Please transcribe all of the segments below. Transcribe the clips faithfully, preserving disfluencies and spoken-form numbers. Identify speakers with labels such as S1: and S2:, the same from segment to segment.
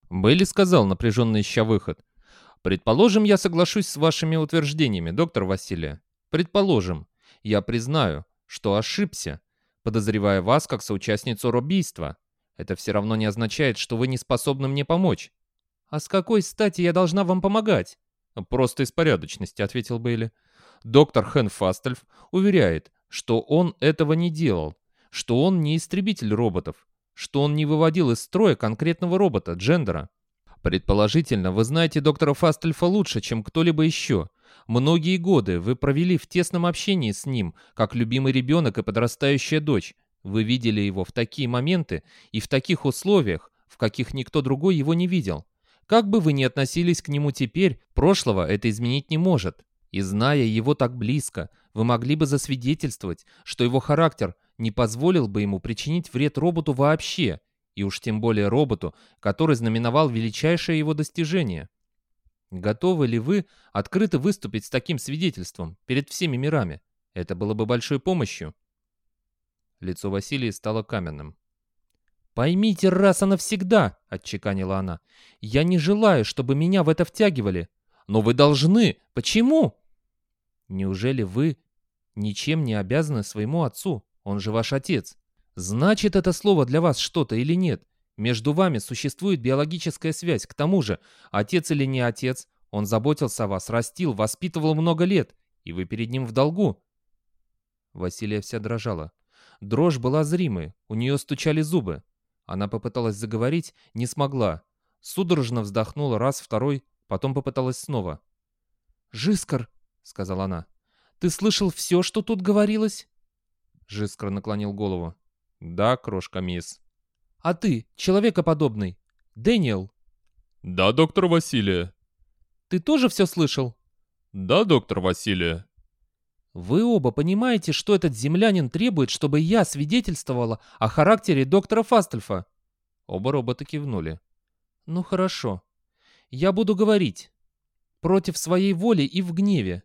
S1: Бейли сказал, напряженно ища выход. «Предположим, я соглашусь с вашими утверждениями, доктор Василия. Предположим, я признаю, что ошибся, подозревая вас как соучастницу убийства. Это все равно не означает, что вы не способны мне помочь». «А с какой стати я должна вам помогать?» «Просто из порядочности», — ответил Бейли. «Доктор Хэн Фастельф уверяет, что он этого не делал, что он не истребитель роботов, что он не выводил из строя конкретного робота, Джендера. Предположительно, вы знаете доктора Фастельфа лучше, чем кто-либо еще. Многие годы вы провели в тесном общении с ним, как любимый ребенок и подрастающая дочь. Вы видели его в такие моменты и в таких условиях, в каких никто другой его не видел. Как бы вы ни относились к нему теперь, прошлого это изменить не может. И зная его так близко, вы могли бы засвидетельствовать, что его характер не позволил бы ему причинить вред роботу вообще, и уж тем более роботу, который знаменовал величайшее его достижение. Готовы ли вы открыто выступить с таким свидетельством перед всеми мирами? Это было бы большой помощью». Лицо Василия стало каменным. «Поймите раз и навсегда», — отчеканила она, — «я не желаю, чтобы меня в это втягивали. Но вы должны. Почему?» «Неужели вы ничем не обязаны своему отцу? Он же ваш отец. Значит это слово для вас что-то или нет? Между вами существует биологическая связь. К тому же, отец или не отец, он заботился о вас, растил, воспитывал много лет, и вы перед ним в долгу». Василия вся дрожала. Дрожь была зримой, у нее стучали зубы. Она попыталась заговорить, не смогла. Судорожно вздохнула раз, второй, потом попыталась снова. «Жискар», — сказала она, — «ты слышал все, что тут говорилось?» Жискар наклонил голову. «Да, крошка мисс». «А ты, человекоподобный, Дэниел?»
S2: «Да, доктор Василия».
S1: «Ты тоже все слышал?»
S2: «Да, доктор Василия».
S1: «Вы оба понимаете, что этот землянин требует, чтобы я свидетельствовала о характере доктора Фастельфа?» Оба робота кивнули. «Ну хорошо. Я буду говорить. Против своей воли и в гневе.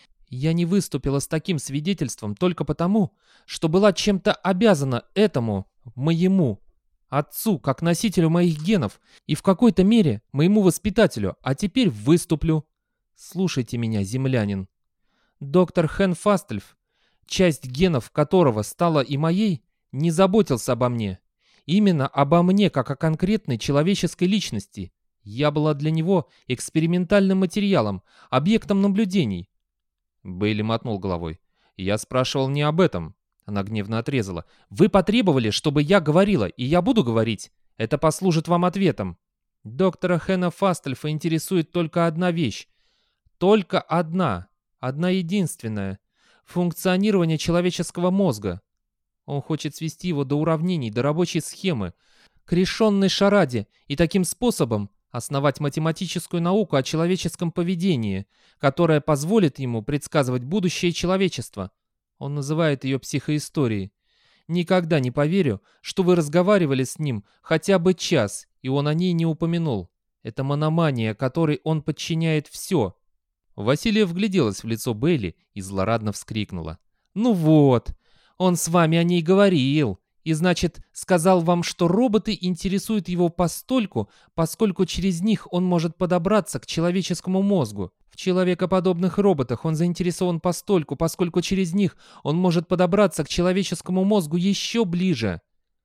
S1: Я не выступила с таким свидетельством только потому, что была чем-то обязана этому, моему, отцу, как носителю моих генов, и в какой-то мере моему воспитателю, а теперь выступлю. Слушайте меня, землянин. Доктор Хэн Фастельф, часть генов которого стала и моей, не заботился обо мне. Именно обо мне, как о конкретной человеческой личности. Я была для него экспериментальным материалом, объектом наблюдений». Бейли мотнул головой. «Я спрашивал не об этом». Она гневно отрезала. «Вы потребовали, чтобы я говорила, и я буду говорить. Это послужит вам ответом. Доктора Хэна Фастельфа интересует только одна вещь. Только одна. Одна единственная. Функционирование человеческого мозга. Он хочет свести его до уравнений, до рабочей схемы, к решенной шараде, и таким способом основать математическую науку о человеческом поведении, которая позволит ему предсказывать будущее человечества. Он называет ее психоисторией. Никогда не поверю, что вы разговаривали с ним хотя бы час, и он о ней не упомянул. Это мономания, которой он подчиняет все». Василия вгляделась в лицо Бейли и злорадно вскрикнула. «Ну вот, он с вами о ней говорил. И значит, сказал вам, что роботы интересуют его постольку, поскольку через них он может подобраться к человеческому мозгу. В человекоподобных роботах он заинтересован постольку, поскольку через них он может подобраться к человеческому мозгу еще ближе.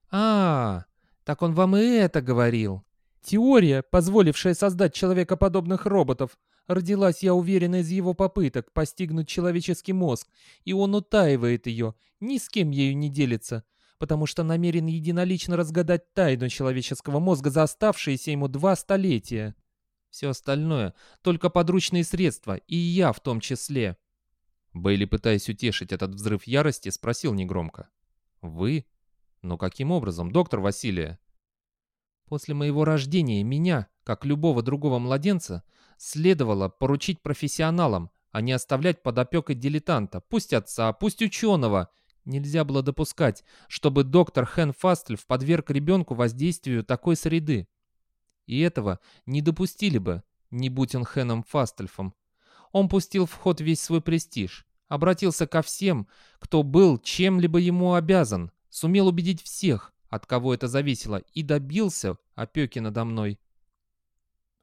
S1: А, так он вам и это говорил. Теория, позволившая создать человекоподобных роботов, родилась, я уверена, из его попыток постигнуть человеческий мозг, и он утаивает ее, ни с кем ею не делится, потому что намерен единолично разгадать тайну человеческого мозга за оставшиеся ему два столетия. Все остальное — только подручные средства, и я в том числе». Бейли, пытаясь утешить этот взрыв ярости, спросил негромко. «Вы? Но каким образом, доктор Василия?» «После моего рождения меня, как любого другого младенца, следовало поручить профессионалам, а не оставлять под опекой дилетанта, пусть отца, пусть ученого. Нельзя было допускать, чтобы доктор Хэн Фастельф подверг ребенку воздействию такой среды. И этого не допустили бы, не будь он Хэном Фастельфом. Он пустил в ход весь свой престиж, обратился ко всем, кто был чем-либо ему обязан, сумел убедить всех, от кого это зависело, и добился опеки надо мной.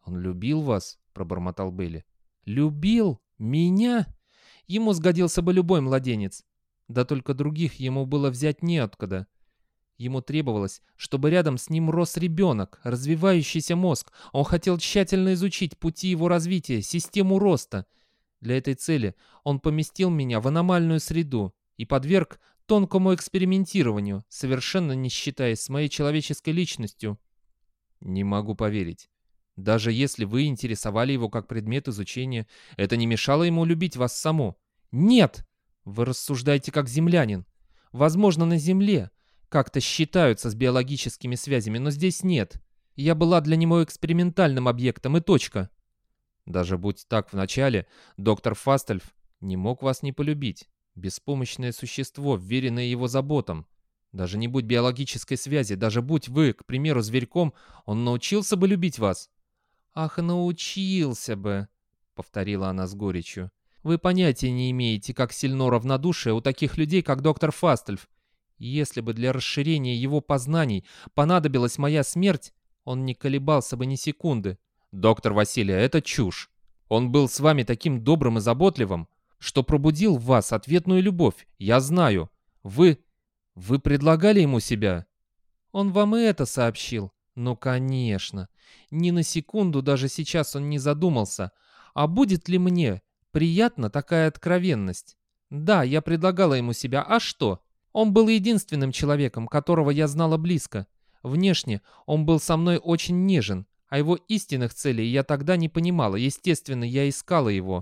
S1: «Он любил вас?» — пробормотал Бейли. «Любил? Меня? Ему сгодился бы любой младенец. Да только других ему было взять неоткуда. Ему требовалось, чтобы рядом с ним рос ребенок, развивающийся мозг. Он хотел тщательно изучить пути его развития, систему роста. Для этой цели он поместил меня в аномальную среду и подверг тонкому экспериментированию, совершенно не считаясь с моей человеческой личностью». «Не могу поверить. Даже если вы интересовали его как предмет изучения, это не мешало ему любить вас саму». «Нет! Вы рассуждаете как землянин. Возможно, на Земле как-то считаются с биологическими связями, но здесь нет. Я была для него экспериментальным объектом и точка». «Даже будь так вначале, доктор Фастельф не мог вас не полюбить. Беспомощное существо, вверенное его заботам. Даже не будь биологической связи, даже будь вы, к примеру, зверьком, он научился бы любить вас». «Ах, научился бы», — повторила она с горечью. «Вы понятия не имеете, как сильно равнодушие у таких людей, как доктор Фастельф. Если бы для расширения его познаний понадобилась моя смерть, он не колебался бы ни секунды». «Доктор Василия, это чушь. Он был с вами таким добрым и заботливым, что пробудил в вас ответную любовь. Я знаю. Вы... вы предлагали ему себя?» «Он вам и это сообщил?» «Ну, конечно. Ни на секунду даже сейчас он не задумался. А будет ли мне приятна такая откровенность? Да, я предлагала ему себя. А что? Он был единственным человеком, которого я знала близко. Внешне он был со мной очень нежен, а его истинных целей я тогда не понимала. Естественно, я искала его.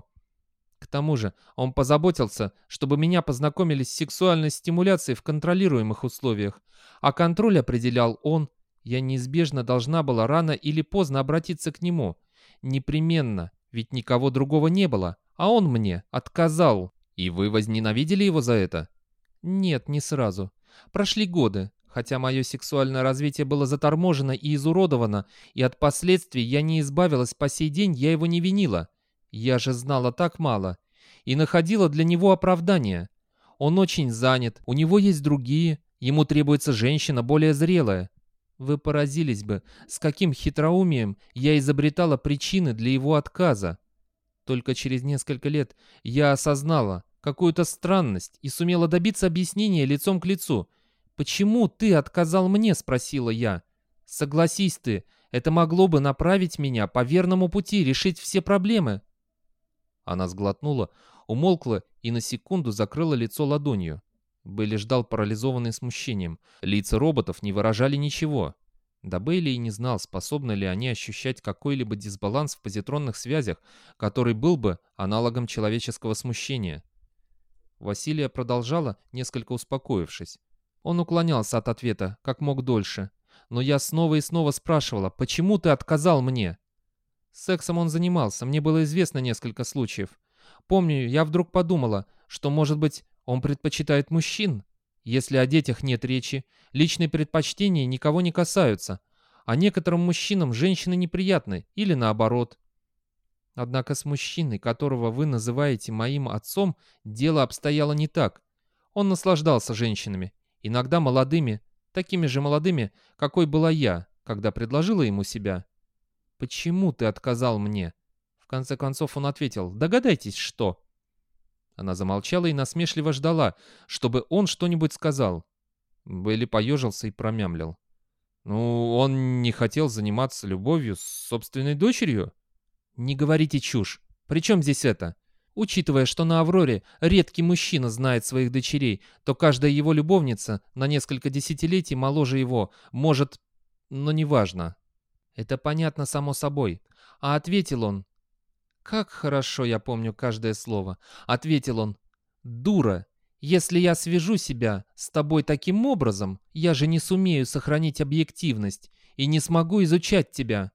S1: К тому же он позаботился, чтобы меня познакомили с сексуальной стимуляцией в контролируемых условиях. А контроль определял он. Я неизбежно должна была рано или поздно обратиться к нему. Непременно, ведь никого другого не было, а он мне отказал». «И вы возненавидели его за это?» «Нет, не сразу. Прошли годы, хотя мое сексуальное развитие было заторможено и изуродовано, и от последствий я не избавилась по сей день, я его не винила. Я же знала так мало и находила для него оправдание. Он очень занят, у него есть другие, ему требуется женщина более зрелая. Вы поразились бы, с каким хитроумием я изобретала причины для его отказа. Только через несколько лет я осознала какую-то странность и сумела добиться объяснения лицом к лицу. «Почему ты отказал мне?» — спросила я. «Согласись ты, это могло бы направить меня по верному пути, решить все проблемы». Она сглотнула, умолкла и на секунду закрыла лицо ладонью. Бейли ждал, парализованный смущением. Лица роботов не выражали ничего. Да Бейли и не знал, способны ли они ощущать какой-либо дисбаланс в позитронных связях, который был бы аналогом человеческого смущения. Василия продолжала, несколько успокоившись. Он уклонялся от ответа, как мог дольше. Но я снова и снова спрашивала, почему ты отказал мне? Сексом он занимался, мне было известно несколько случаев. Помню, я вдруг подумала, что, может быть, он предпочитает мужчин. Если о детях нет речи, личные предпочтения никого не касаются. А некоторым мужчинам женщины неприятны, или наоборот. Однако с мужчиной, которого вы называете моим отцом, дело обстояло не так. Он наслаждался женщинами, иногда молодыми, такими же молодыми, какой была я, когда предложила ему себя. «Почему ты отказал мне?» В конце концов он ответил: «Догадайтесь, что?» Она замолчала и насмешливо ждала, чтобы он что-нибудь сказал. Бейли поежился и промямлил: «Ну, он не хотел заниматься любовью с собственной дочерью?» «Не говорите чушь. При чем здесь это? Учитывая, что на Авроре редкий мужчина знает своих дочерей, то каждая его любовница на несколько десятилетий моложе его может... Но неважно. Это понятно само собой. А ответил он... Как хорошо я помню каждое слово. Ответил он: «Дура, если я свяжу себя с тобой таким образом, я же не сумею сохранить объективность и не смогу изучать тебя».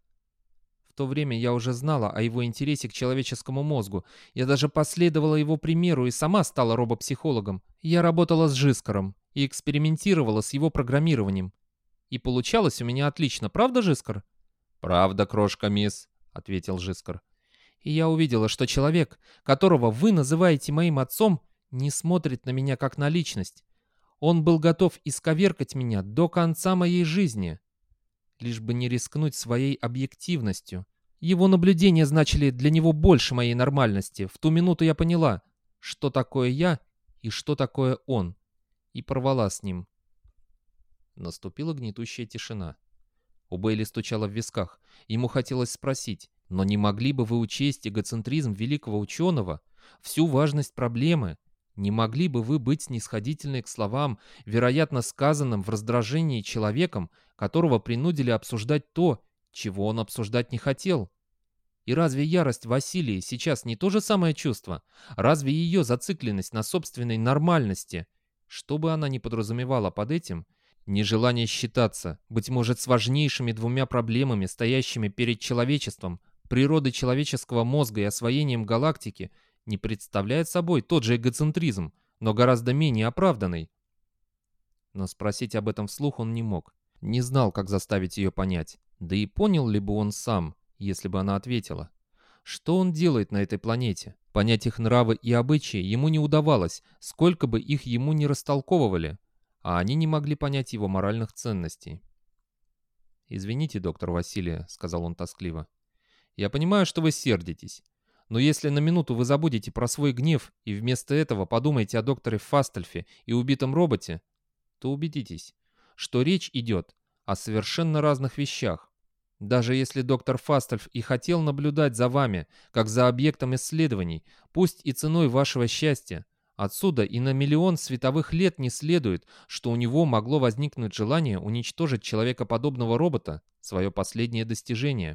S1: В то время я уже знала о его интересе к человеческому мозгу. Я даже последовала его примеру и сама стала робопсихологом. Я работала с Жискаром и экспериментировала с его программированием. И получалось у меня отлично, правда, Жискар? «Правда, крошка мисс», — ответил Жискар. И я увидела, что человек, которого вы называете моим отцом, не смотрит на меня как на личность. Он был готов исковеркать меня до конца моей жизни, лишь бы не рискнуть своей объективностью. Его наблюдения значили для него больше моей нормальности. В ту минуту я поняла, что такое я и что такое он, и порвала с ним. Наступила гнетущая тишина. У Бейли стучало в висках. Ему хотелось спросить: но не могли бы вы учесть эгоцентризм великого ученого, всю важность проблемы? Не могли бы вы быть снисходительны к словам, вероятно, сказанным в раздражении человеком, которого принудили обсуждать то, чего он обсуждать не хотел? И разве ярость Василии сейчас не то же самое чувство? Разве ее зацикленность на собственной нормальности, что бы она ни подразумевала под этим, нежелание считаться, быть может, с важнейшими двумя проблемами, стоящими перед человечеством, природой человеческого мозга и освоением галактики, не представляет собой тот же эгоцентризм, но гораздо менее оправданный? Но спросить об этом вслух он не мог. Не знал, как заставить ее понять. Да и понял ли бы он сам, если бы она ответила? Что он делает на этой планете? Понять их нравы и обычаи ему не удавалось, сколько бы их ему ни растолковывали, а они не могли понять его моральных ценностей. «Извините, доктор Василия», — сказал он тоскливо. «Я понимаю, что вы сердитесь. Но если на минуту вы забудете про свой гнев и вместо этого подумаете о докторе Фастельфе и убитом роботе, то убедитесь, что речь идет о совершенно разных вещах. Даже если доктор Фастельф и хотел наблюдать за вами, как за объектом исследований, пусть и ценой вашего счастья, отсюда и на миллион световых лет не следует, что у него могло возникнуть желание уничтожить человекоподобного робота, свое последнее достижение».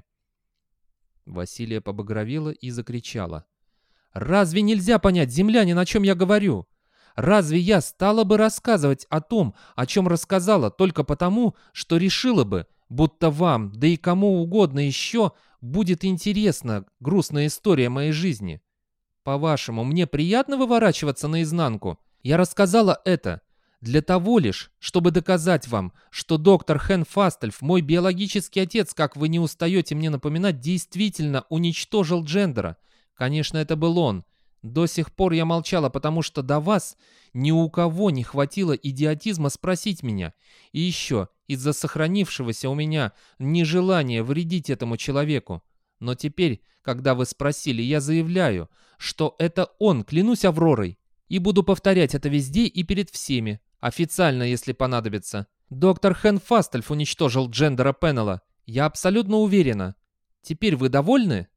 S1: Василия побагровела и закричала: «Разве нельзя понять, землянин, о чем я говорю? Разве я стала бы рассказывать о том, о чем рассказала, только потому, что решила бы, будто вам, да и кому угодно еще, будет интересна грустная история моей жизни? По-вашему, мне приятно выворачиваться наизнанку? Я рассказала это для того лишь, чтобы доказать вам, что доктор Хен Фастельф, мой биологический отец, как вы не устаете мне напоминать, действительно уничтожил Джендера. Конечно, это был он. До сих пор я молчала, потому что до вас ни у кого не хватило идиотизма спросить меня. И еще из-за сохранившегося у меня нежелания вредить этому человеку. Но теперь, когда вы спросили, я заявляю, что это он, клянусь Авророй, и буду повторять это везде и перед всеми, официально, если понадобится. Доктор Хен Фастельф уничтожил Джендера Пеннелла. Я абсолютно уверена. Теперь вы довольны?»